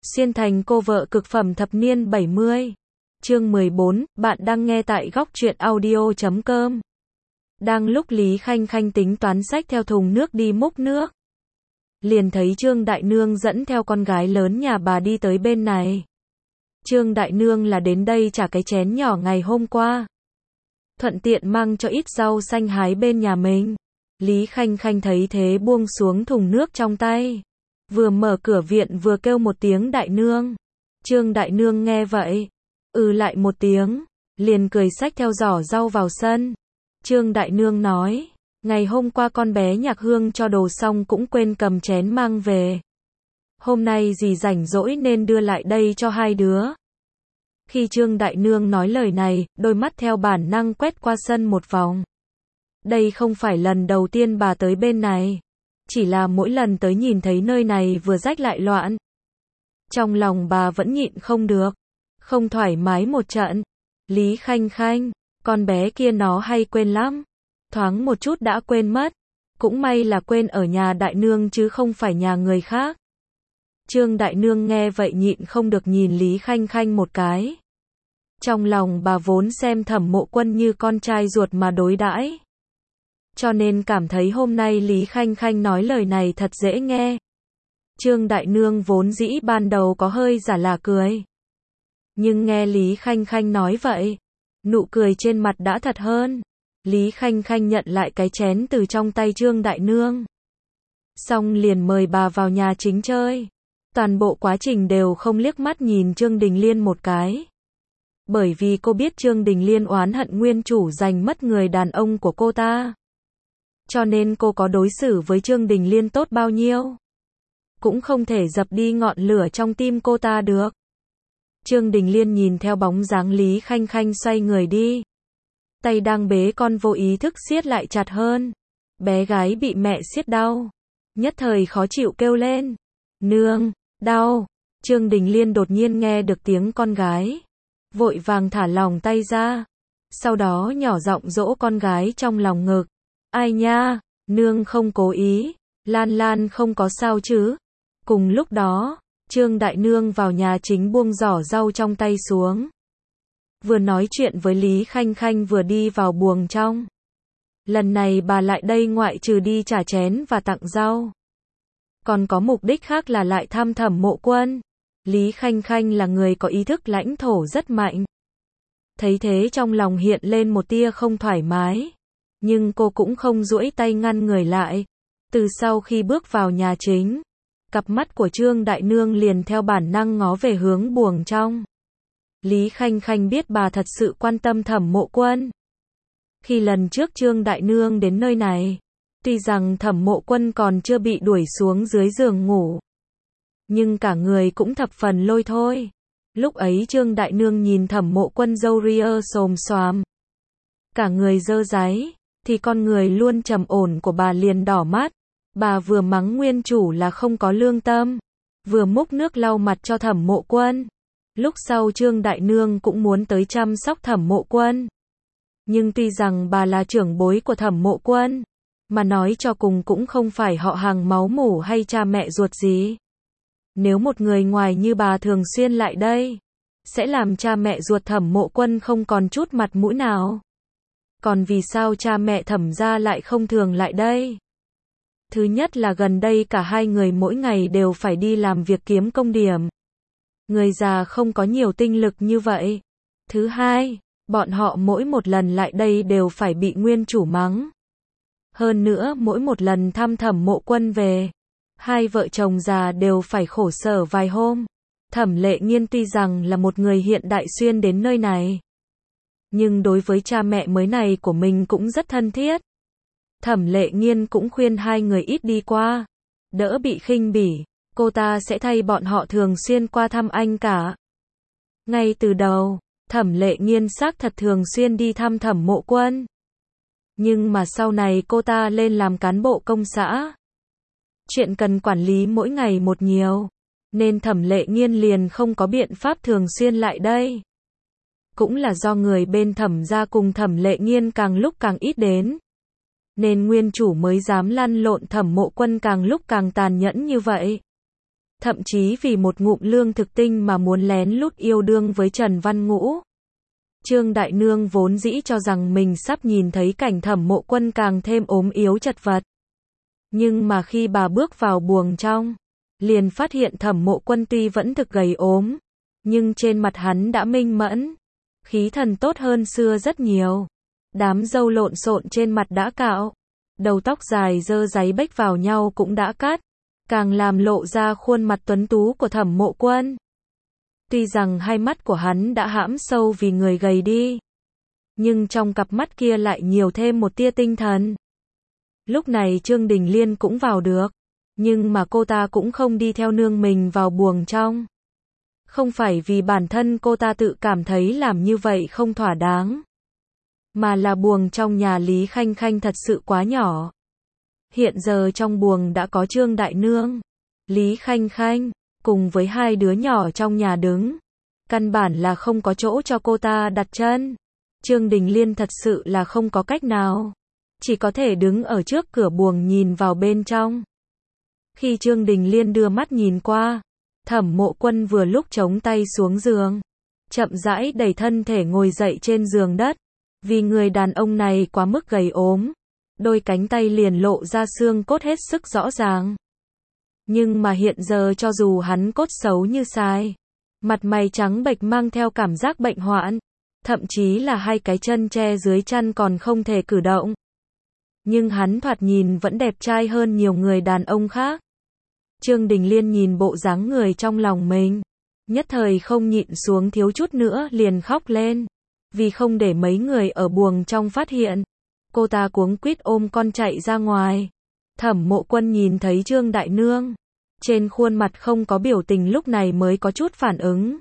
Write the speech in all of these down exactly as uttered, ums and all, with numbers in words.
Xuyên thành cô vợ cực phẩm thập niên bảy mươi. Chương mười bốn, bạn đang nghe tại góc truyện audio chấm com. Đang lúc Lý Khanh Khanh tính toán xách theo thùng nước đi múc nước, liền thấy Trương Đại Nương dẫn theo con gái lớn nhà bà đi tới bên này. Trương Đại Nương là đến đây trả cái chén nhỏ ngày hôm qua, thuận tiện mang cho ít rau xanh hái bên nhà mình. Lý Khanh Khanh thấy thế buông xuống thùng nước trong tay, vừa mở cửa viện vừa kêu một tiếng Đại Nương. Trương Đại Nương nghe vậy, ừ lại một tiếng, liền cười xách theo giỏ rau vào sân. Trương Đại Nương nói, ngày hôm qua con bé Nhạc Hương cho đồ xong cũng quên cầm chén mang về. Hôm nay dì rảnh rỗi nên đưa lại đây cho hai đứa. Khi Trương Đại Nương nói lời này, đôi mắt theo bản năng quét qua sân một vòng. Đây không phải lần đầu tiên bà tới bên này, chỉ là mỗi lần tới nhìn thấy nơi này vừa rách lại loạn. Trong lòng bà vẫn nhịn không được, không thoải mái một trận. Lý Khanh Khanh, con bé kia nó hay quên lắm, thoáng một chút đã quên mất. Cũng may là quên ở nhà Đại Nương chứ không phải nhà người khác. Trương Đại Nương nghe vậy nhịn không được nhìn Lý Khanh Khanh một cái. Trong lòng bà vốn xem Thẩm Mộ Quân như con trai ruột mà đối đãi, cho nên cảm thấy hôm nay Lý Khanh Khanh nói lời này thật dễ nghe. Trương Đại Nương vốn dĩ ban đầu có hơi giả là cười, nhưng nghe Lý Khanh Khanh nói vậy, nụ cười trên mặt đã thật hơn. Lý Khanh Khanh nhận lại cái chén từ trong tay Trương Đại Nương, xong liền mời bà vào nhà chính chơi. Toàn bộ quá trình đều không liếc mắt nhìn Trương Đình Liên một cái, bởi vì cô biết Trương Đình Liên oán hận nguyên chủ giành mất người đàn ông của cô ta, cho nên cô có đối xử với Trương Đình Liên tốt bao nhiêu, cũng không thể dập đi ngọn lửa trong tim cô ta được. Trương Đình Liên nhìn theo bóng dáng Lý Khanh Khanh xoay người đi, tay đang bế con vô ý thức siết lại chặt hơn. Bé gái bị mẹ siết đau, nhất thời khó chịu kêu lên, nương, đau. Trương Đình Liên đột nhiên nghe được tiếng con gái, vội vàng thả lỏng tay ra, sau đó nhỏ giọng dỗ con gái trong lòng ngực, ai nha, nương không cố ý, Lan Lan không có sao chứ. Cùng lúc đó, Trương Đại Nương vào nhà chính buông giỏ rau trong tay xuống, vừa nói chuyện với Lý Khanh Khanh vừa đi vào buồng trong. Lần này bà lại đây ngoại trừ đi trả chén và tặng rau, còn có mục đích khác là lại thăm Thẩm Mộ Quân. Lý Khanh Khanh là người có ý thức lãnh thổ rất mạnh, thấy thế trong lòng hiện lên một tia không thoải mái, nhưng cô cũng không duỗi tay ngăn người lại. Từ sau khi bước vào nhà chính, cặp mắt của Trương Đại Nương liền theo bản năng ngó về hướng buồng trong. Lý Khanh Khanh biết bà thật sự quan tâm Thẩm Mộ Quân. Khi lần trước Trương Đại Nương đến nơi này, tuy rằng Thẩm Mộ Quân còn chưa bị đuổi xuống dưới giường ngủ, nhưng cả người cũng thập phần lôi thôi. Lúc ấy Trương Đại Nương nhìn Thẩm Mộ Quân râu ria xồm xoàm, cả người dơ dáy, thì con người luôn trầm ổn của bà liền đỏ mắt. Bà vừa mắng nguyên chủ là không có lương tâm, vừa múc nước lau mặt cho Thẩm Mộ Quân. Lúc sau Trương Đại Nương cũng muốn tới chăm sóc Thẩm Mộ Quân, nhưng tuy rằng bà là trưởng bối của Thẩm Mộ Quân, mà nói cho cùng cũng không phải họ hàng máu mủ hay cha mẹ ruột gì. Nếu một người ngoài như bà thường xuyên lại đây, sẽ làm cha mẹ ruột Thẩm Mộ Quân không còn chút mặt mũi nào. Còn vì sao cha mẹ Thẩm gia lại không thường lại đây? Thứ nhất là gần đây cả hai người mỗi ngày đều phải đi làm việc kiếm công điểm, người già không có nhiều tinh lực như vậy. Thứ hai, bọn họ mỗi một lần lại đây đều phải bị nguyên chủ mắng. Hơn nữa mỗi một lần thăm Thẩm Mộ Quân về, hai vợ chồng già đều phải khổ sở vài hôm. Thẩm Lệ Nghiên tuy rằng là một người hiện đại xuyên đến nơi này, nhưng đối với cha mẹ mới này của mình cũng rất thân thiết. Thẩm Lệ Nghiên cũng khuyên hai người ít đi qua, đỡ bị khinh bỉ, cô ta sẽ thay bọn họ thường xuyên qua thăm anh cả. Ngay từ đầu, Thẩm Lệ Nghiên xác thật thường xuyên đi thăm Thẩm Mộ Quân, nhưng mà sau này cô ta lên làm cán bộ công xã, chuyện cần quản lý mỗi ngày một nhiều, nên Thẩm Lệ Nghiên liền không có biện pháp thường xuyên lại đây. Cũng là do người bên Thẩm gia cùng Thẩm Lệ Nghiên càng lúc càng ít đến, nên nguyên chủ mới dám lăn lộn Thẩm Mộ Quân càng lúc càng tàn nhẫn như vậy. thậm chí vì một ngụm lương thực tinh mà muốn lén lút yêu đương với Trần Văn Ngũ. Trương Đại Nương vốn dĩ cho rằng mình sắp nhìn thấy cảnh Thẩm Mộ Quân càng thêm ốm yếu chật vật. Nhưng mà khi bà bước vào buồng trong, liền phát hiện Thẩm Mộ Quân tuy vẫn thực gầy ốm, nhưng trên mặt hắn đã minh mẫn, khí thần tốt hơn xưa rất nhiều. Đám râu lộn xộn trên mặt đã cạo, đầu tóc dài dơ dáy bếch vào nhau cũng đã cắt, càng làm lộ ra khuôn mặt tuấn tú của Thẩm Mộ Quân. Tuy rằng hai mắt của hắn đã hãm sâu vì người gầy đi, nhưng trong cặp mắt kia lại nhiều thêm một tia tinh thần. Lúc này Trương Đình Liên cũng vào được, nhưng mà cô ta cũng không đi theo nương mình vào buồng trong. Không phải vì bản thân cô ta tự cảm thấy làm như vậy không thỏa đáng, mà là buồng trong nhà Lý Khanh Khanh thật sự quá nhỏ. Hiện giờ trong buồng đã có Trương Đại Nương, Lý Khanh Khanh, cùng với hai đứa nhỏ trong nhà đứng. Căn bản là không có chỗ cho cô ta đặt chân. Trương Đình Liên thật sự là không có cách nào, chỉ có thể đứng ở trước cửa buồng nhìn vào bên trong. Khi Trương Đình Liên đưa mắt nhìn qua, Thẩm Mộ Quân vừa lúc chống tay xuống giường, chậm rãi đẩy thân thể ngồi dậy trên giường đất. Vì người đàn ông này quá mức gầy ốm, đôi cánh tay liền lộ ra xương cốt hết sức rõ ràng. Nhưng mà hiện giờ cho dù hắn cốt xấu như sai, mặt mày trắng bệch mang theo cảm giác bệnh hoạn, thậm chí là hai cái chân che dưới chăn còn không thể cử động. Nhưng hắn thoạt nhìn vẫn đẹp trai hơn nhiều người đàn ông khác. Trương Đình Liên nhìn bộ dáng người trong lòng mình, nhất thời không nhịn xuống thiếu chút nữa liền khóc lên. Vì không để mấy người ở buồng trong phát hiện, cô ta cuống quýt ôm con chạy ra ngoài. Thẩm Mộ Quân nhìn thấy Trương Đại Nương, trên khuôn mặt không có biểu tình lúc này mới có chút phản ứng.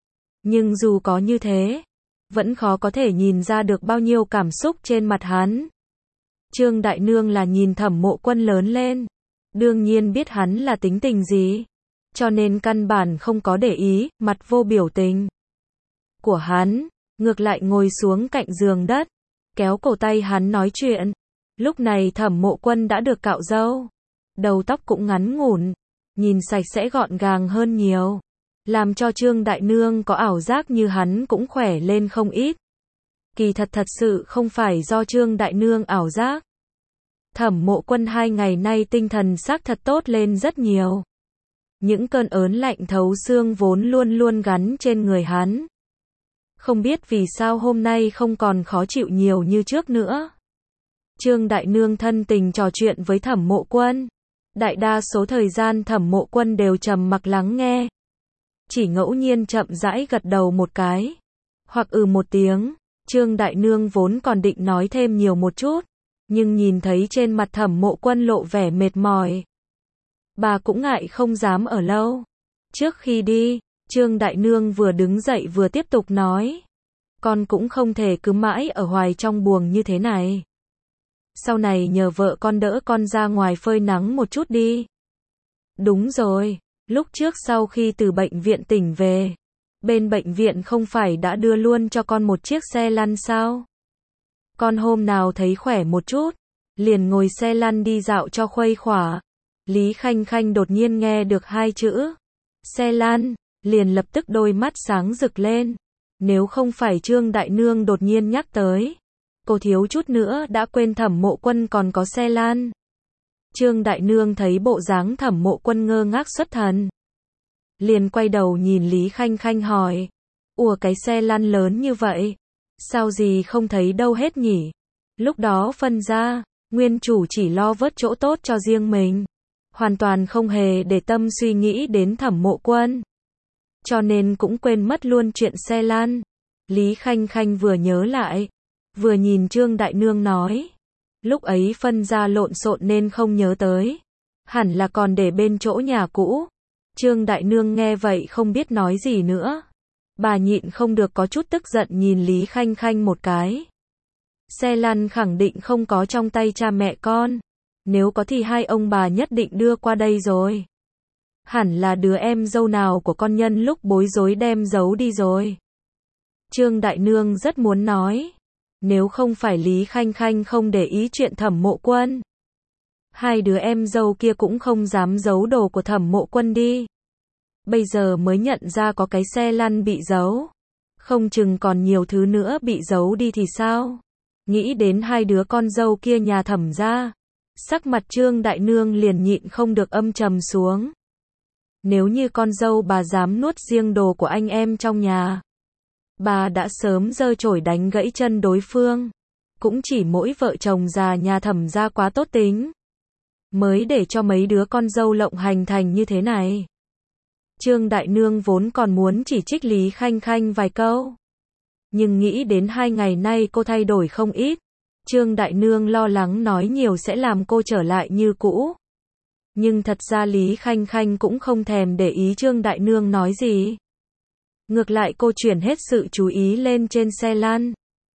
Nhưng dù có như thế, vẫn khó có thể nhìn ra được bao nhiêu cảm xúc trên mặt hắn. Trương Đại Nương là nhìn Thẩm Mộ Quân lớn lên, đương nhiên biết hắn là tính tình gì, cho nên căn bản không có để ý, mặt vô biểu tình của hắn, ngược lại ngồi xuống cạnh giường đất, kéo cổ tay hắn nói chuyện. Lúc này Thẩm Mộ Quân đã được cạo râu, đầu tóc cũng ngắn ngủn, nhìn sạch sẽ gọn gàng hơn nhiều, làm cho Trương Đại Nương có ảo giác như hắn cũng khỏe lên không ít. Kỳ thật thật sự không phải do Trương Đại Nương ảo giác. Thẩm Mộ Quân hai ngày nay tinh thần xác thật tốt lên rất nhiều. Những cơn ớn lạnh thấu xương vốn luôn luôn gắn trên người hắn, không biết vì sao hôm nay không còn khó chịu nhiều như trước nữa. Trương Đại Nương thân tình trò chuyện với Thẩm Mộ Quân. Đại đa số thời gian Thẩm Mộ Quân đều trầm mặc lắng nghe. Chỉ ngẫu nhiên chậm rãi gật đầu một cái, hoặc ừ một tiếng. Trương Đại Nương vốn còn định nói thêm nhiều một chút, nhưng nhìn thấy trên mặt Thẩm Mộ Quân lộ vẻ mệt mỏi, bà cũng ngại không dám ở lâu. Trước khi đi, Trương Đại Nương vừa đứng dậy vừa tiếp tục nói, con cũng không thể cứ mãi ở hoài trong buồng như thế này. Sau này nhờ vợ con đỡ con ra ngoài phơi nắng một chút đi. Đúng rồi, lúc trước sau khi từ bệnh viện tỉnh về, bên bệnh viện không phải đã đưa luôn cho con một chiếc xe lăn sao? Con hôm nào thấy khỏe một chút, liền ngồi xe lăn đi dạo cho khuây khỏa. Lý Khanh Khanh đột nhiên nghe được hai chữ xe lăn, liền lập tức đôi mắt sáng rực lên. Nếu không phải Trương Đại Nương đột nhiên nhắc tới, cô thiếu chút nữa đã quên Thẩm Mộ Quân còn có xe lăn. Trương Đại Nương thấy bộ dáng Thẩm Mộ Quân ngơ ngác xuất thần, liền quay đầu nhìn Lý Khanh Khanh hỏi, ủa cái xe lăn lớn như vậy, sao gì không thấy đâu hết nhỉ? Lúc đó phân ra, nguyên chủ chỉ lo vớt chỗ tốt cho riêng mình, hoàn toàn không hề để tâm suy nghĩ đến Thẩm Mộ Quân, cho nên cũng quên mất luôn chuyện xe lăn. Lý Khanh Khanh vừa nhớ lại, vừa nhìn Trương Đại Nương nói, lúc ấy phân ra lộn xộn nên không nhớ tới, hẳn là còn để bên chỗ nhà cũ. Trương Đại Nương nghe vậy không biết nói gì nữa, bà nhịn không được có chút tức giận nhìn Lý Khanh Khanh một cái. Xe lăn khẳng định không có trong tay cha mẹ con, nếu có thì hai ông bà nhất định đưa qua đây rồi. Hẳn là đứa em dâu nào của con nhân lúc bối rối đem giấu đi rồi. Trương Đại Nương rất muốn nói, nếu không phải Lý Khanh Khanh không để ý chuyện Thẩm Mộ Quân, hai đứa em dâu kia cũng không dám giấu đồ của Thẩm Mộ Quân đi. bây giờ mới nhận ra có cái xe lăn bị giấu. Không chừng còn nhiều thứ nữa bị giấu đi thì sao? Nghĩ đến hai đứa con dâu kia nhà Thẩm gia, sắc mặt Trương Đại Nương liền nhịn không được âm trầm xuống. Nếu như con dâu bà dám nuốt riêng đồ của anh em trong nhà, bà đã sớm giơ chổi đánh gãy chân đối phương. Cũng chỉ mỗi vợ chồng già nhà Thẩm gia quá tốt tính, mới để cho mấy đứa con dâu lộng hành thành như thế này. Trương Đại Nương vốn còn muốn chỉ trích Lý Khanh Khanh vài câu, nhưng nghĩ đến hai ngày nay cô thay đổi không ít, Trương Đại Nương lo lắng nói nhiều sẽ làm cô trở lại như cũ. Nhưng thật ra Lý Khanh Khanh cũng không thèm để ý Trương Đại Nương nói gì. Ngược lại cô chuyển hết sự chú ý lên trên xe lăn.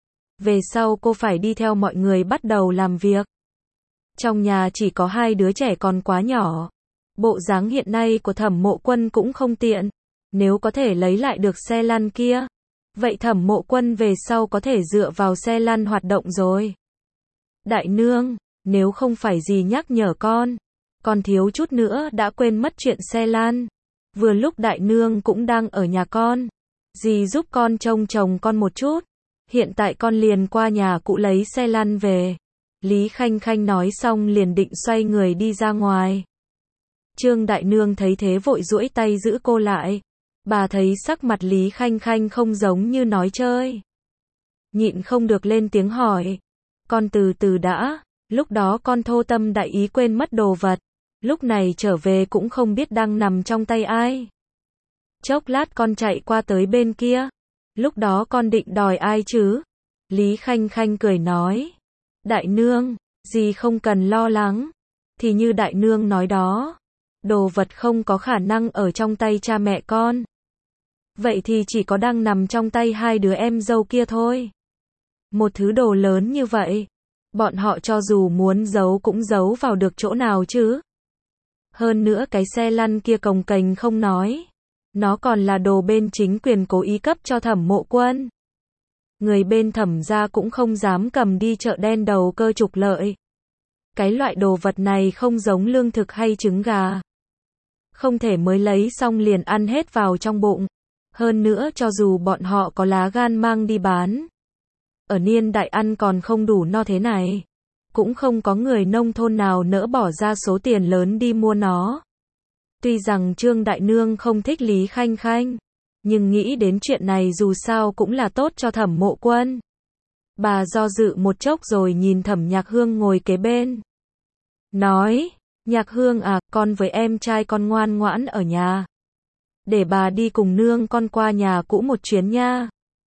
Về sau cô phải đi theo mọi người bắt đầu làm việc. Trong nhà chỉ có hai đứa trẻ còn quá nhỏ. Bộ dáng hiện nay của Thẩm Mộ Quân cũng không tiện. Nếu có thể lấy lại được xe lăn kia, vậy Thẩm Mộ Quân về sau có thể dựa vào xe lăn hoạt động rồi. Đại Nương, nếu không phải gì nhắc nhở con, con thiếu chút nữa đã quên mất chuyện xe lăn. Vừa lúc Đại Nương cũng đang ở nhà con, dì giúp con trông chồng con một chút. Hiện tại con liền qua nhà cũ lấy xe lăn về. Lý Khanh Khanh nói xong liền định xoay người đi ra ngoài. Trương Đại Nương thấy thế vội duỗi tay giữ cô lại. Bà thấy sắc mặt Lý Khanh Khanh không giống như nói chơi, nhịn không được lên tiếng hỏi. Con từ từ đã, lúc đó con thô tâm đại ý quên mất đồ vật. Lúc này trở về cũng không biết đang nằm trong tay ai. Chốc lát con chạy qua tới bên kia. Lúc đó con định đòi ai chứ? Lý Khanh Khanh cười nói. Đại Nương, dì không cần lo lắng. Thì như Đại Nương nói đó, đồ vật không có khả năng ở trong tay cha mẹ con. Vậy thì chỉ có đang nằm trong tay hai đứa em dâu kia thôi. Một thứ đồ lớn như vậy, bọn họ cho dù muốn giấu cũng giấu vào được chỗ nào chứ. Hơn nữa cái xe lăn kia cồng kềnh không nói, nó còn là đồ bên chính quyền cố ý cấp cho Thẩm Mộ Quân. Người bên Thẩm gia cũng không dám cầm đi chợ đen đầu cơ trục lợi. Cái loại đồ vật này không giống lương thực hay trứng gà, không thể mới lấy xong liền ăn hết vào trong bụng. Hơn nữa cho dù bọn họ có lá gan mang đi bán, ở niên đại ăn còn không đủ no thế này, cũng không có người nông thôn nào nỡ bỏ ra số tiền lớn đi mua nó. Tuy rằng Trương Đại Nương không thích Lý Khanh Khanh, nhưng nghĩ đến chuyện này dù sao cũng là tốt cho Thẩm Mộ Quân. Bà do dự một chốc rồi nhìn Thẩm Nhạc Hương ngồi kế bên. Nói, Nhạc Hương à, con với em trai con ngoan ngoãn ở nhà. Để bà đi cùng nương con qua nhà cũ một chuyến nha.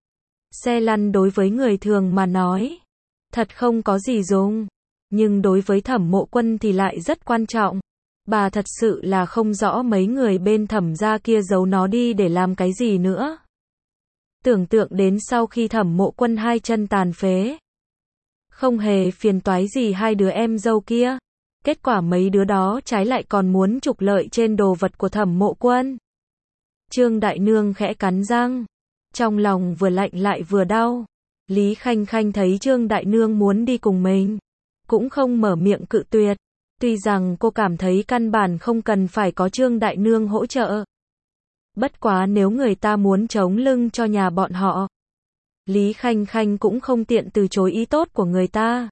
Xe lăn đối với người thường mà nói, thật không có gì dùng. Nhưng đối với Thẩm Mộ Quân thì lại rất quan trọng. Bà thật sự là không rõ mấy người bên Thẩm gia kia giấu nó đi để làm cái gì nữa. Tưởng tượng đến sau khi Thẩm Mộ Quân hai chân tàn phế, không hề phiền toái gì hai đứa em dâu kia. Kết quả mấy đứa đó trái lại còn muốn trục lợi trên đồ vật của Thẩm Mộ Quân. Trương Đại Nương khẽ cắn răng, trong lòng vừa lạnh lại vừa đau. Lý Khanh Khanh thấy Trương Đại Nương muốn đi cùng mình, cũng không mở miệng cự tuyệt. Tuy rằng cô cảm thấy căn bản không cần phải có Trương Đại Nương hỗ trợ. Bất quá nếu người ta muốn chống lưng cho nhà bọn họ, Lý Khanh Khanh cũng không tiện từ chối ý tốt của người ta.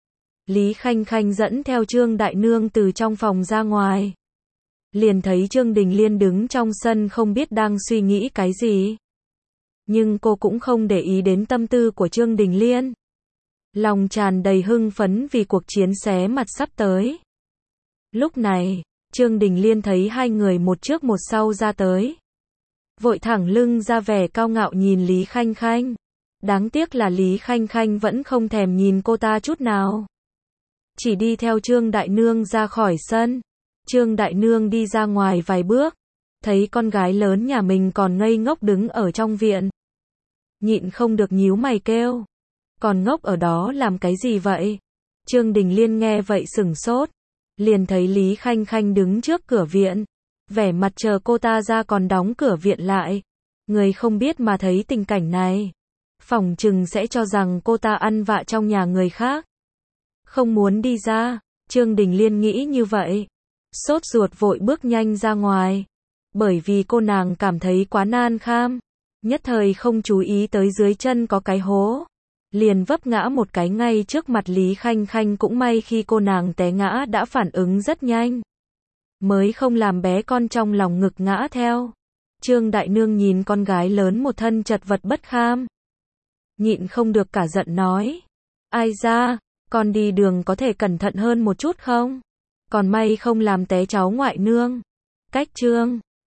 Lý Khanh Khanh dẫn theo Trương Đại Nương từ trong phòng ra ngoài. Liền thấy Trương Đình Liên đứng trong sân không biết đang suy nghĩ cái gì. Nhưng cô cũng không để ý đến tâm tư của Trương Đình Liên. Lòng tràn đầy hưng phấn vì cuộc chiến xé mặt sắp tới. Lúc này, Trương Đình Liên thấy hai người một trước một sau ra tới. Vội thẳng lưng ra vẻ cao ngạo nhìn Lý Khanh Khanh. Đáng tiếc là Lý Khanh Khanh vẫn không thèm nhìn cô ta chút nào. Chỉ đi theo Trương Đại Nương ra khỏi sân. Trương Đại Nương đi ra ngoài vài bước, thấy con gái lớn nhà mình còn ngây ngốc đứng ở trong viện. Nhịn không được nhíu mày kêu. Còn ngốc ở đó làm cái gì vậy? Trương Đình Liên nghe vậy sửng sốt. Liền thấy Lý Khanh Khanh đứng trước cửa viện. Vẻ mặt chờ cô ta ra còn đóng cửa viện lại. Người không biết mà thấy tình cảnh này, phỏng chừng sẽ cho rằng cô ta ăn vạ trong nhà người khác, không muốn đi ra. Trương Đình Liên nghĩ như vậy, sốt ruột vội bước nhanh ra ngoài. Bởi vì cô nàng cảm thấy quá nan kham, nhất thời không chú ý tới dưới chân có cái hố, liền vấp ngã một cái ngay trước mặt Lý Khanh Khanh. Cũng may khi cô nàng té ngã đã phản ứng rất nhanh, mới không làm bé con trong lòng ngực ngã theo. Trương Đại Nương nhìn con gái lớn một thân chật vật bất kham, nhịn không được cả giận nói, ai ra, con đi đường có thể cẩn thận hơn một chút không? Còn may không làm té cháu ngoại nương. Cách Trương